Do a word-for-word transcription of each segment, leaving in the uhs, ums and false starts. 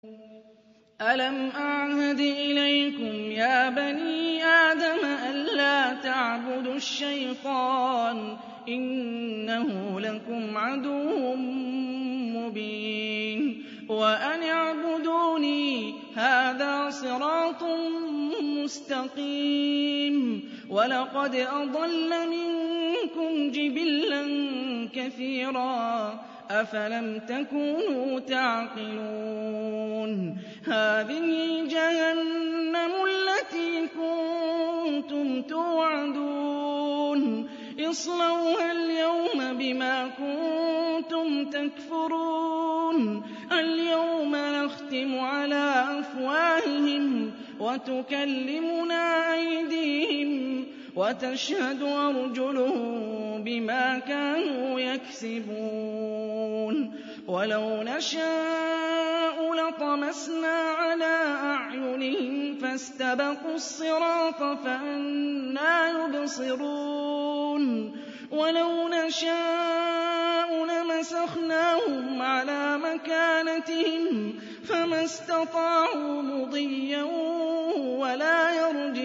أَلَمْ أَعْهَدْ إِلَيْكُمْ يَا بَنِي آدَمَ أَلَّا تَعْبُدُوا الشَّيْطَانَ ۖ إِنَّهُ لَكُمْ عَدُوٌّ مُّبِينٌ وَأَنِ اعْبُدُونِي ۚ هَٰذَا صِرَاطٌ مُّسْتَقِيمٌ وَلَقَدْ أَضَلَّ مِنكُمْ جِبِلًّا كَثِيرًا ۖ أَفَلَمْ تَكُونُوا تَعْقِلُونَ هَٰذِهِ جَهَنَّمُ الَّتِي كُنتُمْ تُوعَدُونَ اصْلَوْهَا الْيَوْمَ بِمَا كُنتُمْ تَكْفُرُونَ الْيَوْمَ نَخْتِمُ عَلَىٰ أَفْوَاهِهِمْ وَتُكَلِّمُنَا أَيْدِيهِمْ وَتَشْهَدُ أَرْجُلُهُم بِمَا كَانُوا يَكْسِبُونَ وَلَوْ نَشَاءُ لَطَمَسْنَا عَلَىٰ أَعْيُنِهِمْ فَاسْتَبَقُوا الصِّرَاطَ فَأَنَّىٰ يُبْصِرُونَ وَلَوْ نَشَاءُ لَمَسَخْنَاهُمْ عَلَىٰ مَكَانَتِهِمْ فَمَا اسْتَطَاعُوا مُضِيًّا وَلَا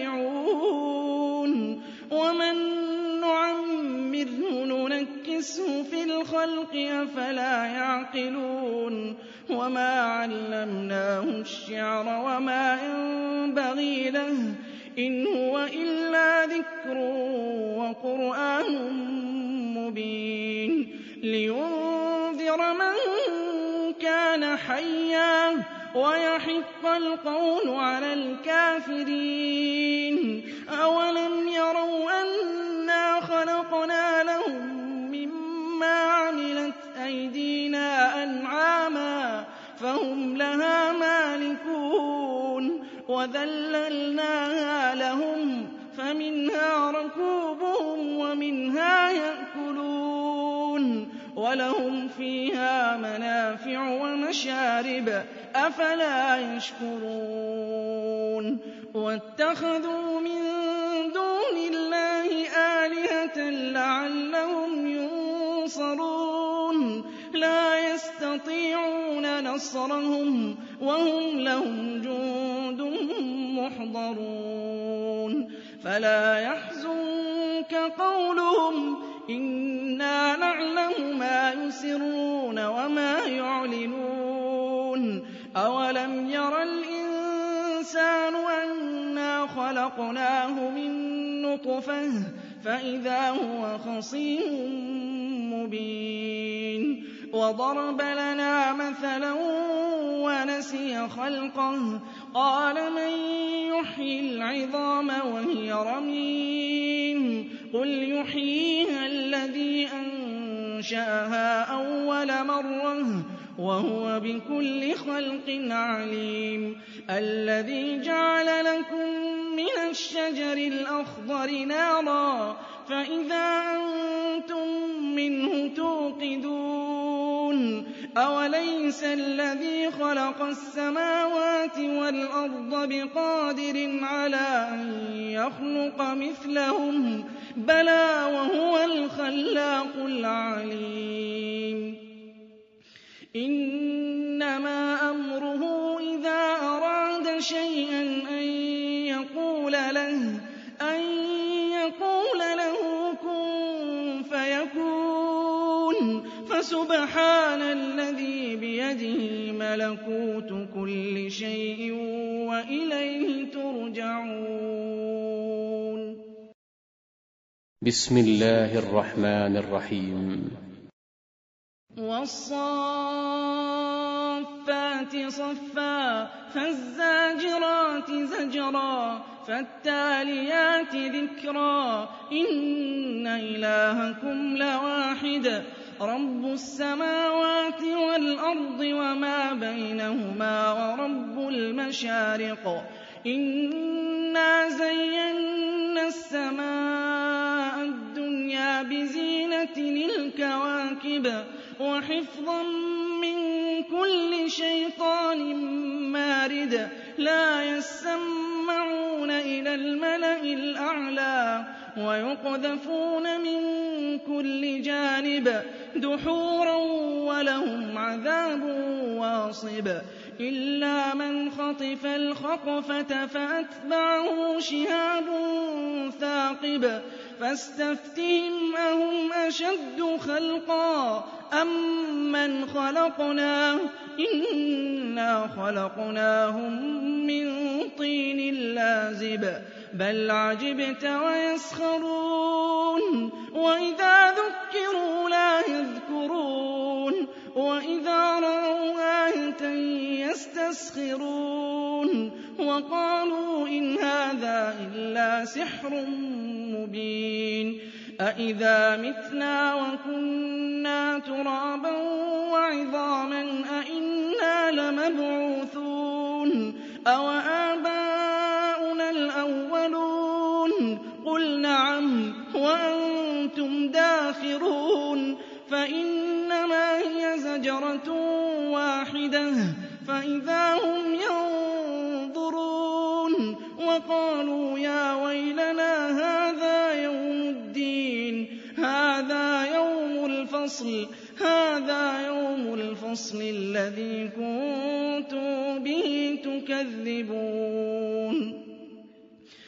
يَرْجِعُونَ وَمَن نُّعَمِّرْهُ نُنَكِّسْهُ فِي الْخَلْقِ ۖ أَفَلَا يَعْقِلُونَ وَمَا عَلَّمْنَاهُ الشِّعْرَ وَمَا يَنبَغِي لَهُ ۚ إِنْ هُوَ إِلَّا ذِكْرٌ وَقُرْآنٌ مُّبِينٌ لِّيُنذِرَ مَن كَانَ حَيًّا وَيَحِقَّ الْقَوْلُ عَلَى الْكَافِرِينَ أَوَلَمْ يَرَوْا أَنَّا خَلَقْنَا لَهُم مِّمَّا عَمِلَتْ أَيْدِينَا أَنْعَامًا فَهُمْ لَهَا مَالِكُونَ وَذَلَّلْنَاهَا لَهُمْ فَمِنْهَا رَكُوبُهُمْ وَمِنْهَا يَأْكُلُونَ وَلَهُمْ فِيهَا مَنَافِعُ وَمَشَارِبُ ۖ أَفَلَا يَشْكُرُونَ وَاتَّخَذُوا مِن دُونِ اللَّهِ آلِهَةً لَّعَلَّهُمْ يُنصَرُونَ لَا يَسْتَطِيعُونَ نَصْرَهُمْ وَهُمْ لَهُمْ جُندٌ مُّحْضَرُونَ فَلَا يَحْزُنكَ قَوْلُهُمْ ۘ إِنَّا نَعْلَمُ مَا يُسِرُّونَ وَمَا يُعْلِنُونَ أَوَلَمْ يَرَ الْإِنسَانُ أَنَّا خَلَقْنَاهُ مِن نُّطْفَةٍ فَإِذَا هُوَ خَصِيمٌ مُّبِينٌ وَضَرَبَ لَنَا مَثَلًا وَنَسِيَ خَلْقَهُ قَالَ مَن يُحْيِي الْعِظَامَ وَهِيَ رَمِيمٌ قُلْ يُحْيِيهَا الَّذِي أَنشَأَهَا أَوَّلَ مَرَّةٍ وَهُوَ بِكُلِّ خَلْقٍ عَلِيمٌ الَّذِي جَعَلَ لَكُم مِّنَ الشَّجَرِ الْأَخْضَرِ نَارًا فَإِذَا أَنتُم مِّنْهُ تُوقِدُونَ أَوَلَيْسَ الَّذِي خَلَقَ السَّمَاوَاتِ وَالْأَرْضَ بِقَادِرٍ عَلَىٰ أَن يَخْلُقَ مِثْلَهُم ۚ بَلَىٰ وَهُوَ الْخَلَّاقُ الْعَلِيمُ إِنَّمَا أَمْرُهُ إِذَا أَرَادَ شَيْئًا أَن يَقُولَ لَهُ كُن فَيَكُونُ فَسُبْحَانَ الَّذِي بِيَدِهِ مَلَكُوتُ كُلِّ شَيْءٍ وَإِلَيْهِ تُرْجَعُونَ بسم الله الرحمن الرحيم وَالصَّافَّاتِ صَفًّا فَالزَّاجِرَاتِ زَجْرًا فَالتَّالِيَاتِ ذِكْرًا إِنَّ إِلَٰهَكُمْ لَوَاحِدٌ رَّبُّ السَّمَاوَاتِ وَالْأَرْضِ وَمَا بَيْنَهُمَا وَرَبُّ الْمَشَارِقِ إِنَّا زَيَّنَّا السَّمَاءَ الدُّنْيَا بِزِينَةٍ الْكَوَاكِبِ وَحِفْظًا مِّن كُلِّ شَيْطَانٍ مَّارِدٍ لَّا يَسَّمَّعُونَ إِلَى الْمَلَإِ الْأَعْلَىٰ وَيُقْذَفُونَ مِن كُلِّ جَانِبٍ دُحُورًا وَلَهُمْ عَذَابٌ وَاصِبٌ إِلَّا مَنْ خَطِفَ الْخَطْفَةَ فَأَتْبَعَهُ شِهَابٌ ثَاقِبٌ فَاسْتَفْتِهِمْ أَهُمْ أَشَدُّ خَلْقًا أَم مَّنْ خَلَقْنَا ۚ إِنَّا خَلَقْنَاهُم مِّن طِينٍ لَّازِبٍ بَلْ عَجِبْتَ وَيَسْخَرُونَ وَإِذَا ذُكِّرُوا لَا يَذْكُرُونَ وَإِذَا رَأَوْا آيَةً يَسْتَسْخِرُونَ وَقَالُوا إِنْ هَٰذَا إِلَّا سِحْرٌ مُّبِينٌ أَإِذَا مِتْنَا وَكُنَّا تُرَابًا وَعِظَامًا أَإِنَّا لَمَبْعُوثُونَ أَوَآبَاؤُنَا الْأَوَّلُونَ قُلْ نَعَمْ وَأَنتُمْ دَاخِرُونَ فَإِنَّمَا هِيَ زَجْرَةٌ وَاحِدَةٌ فَإِذَا هُمْ يَنظُرُونَ وَقَالُوا يَا وَيْلَنَا هَٰذَا يَوْمُ الدِّينِ هَٰذَا يَوْمُ الْفَصْلِ هَٰذَا يَوْمُ الْفَصْلِ الَّذِي كُنتُم بِهِ تُكَذِّبُونَ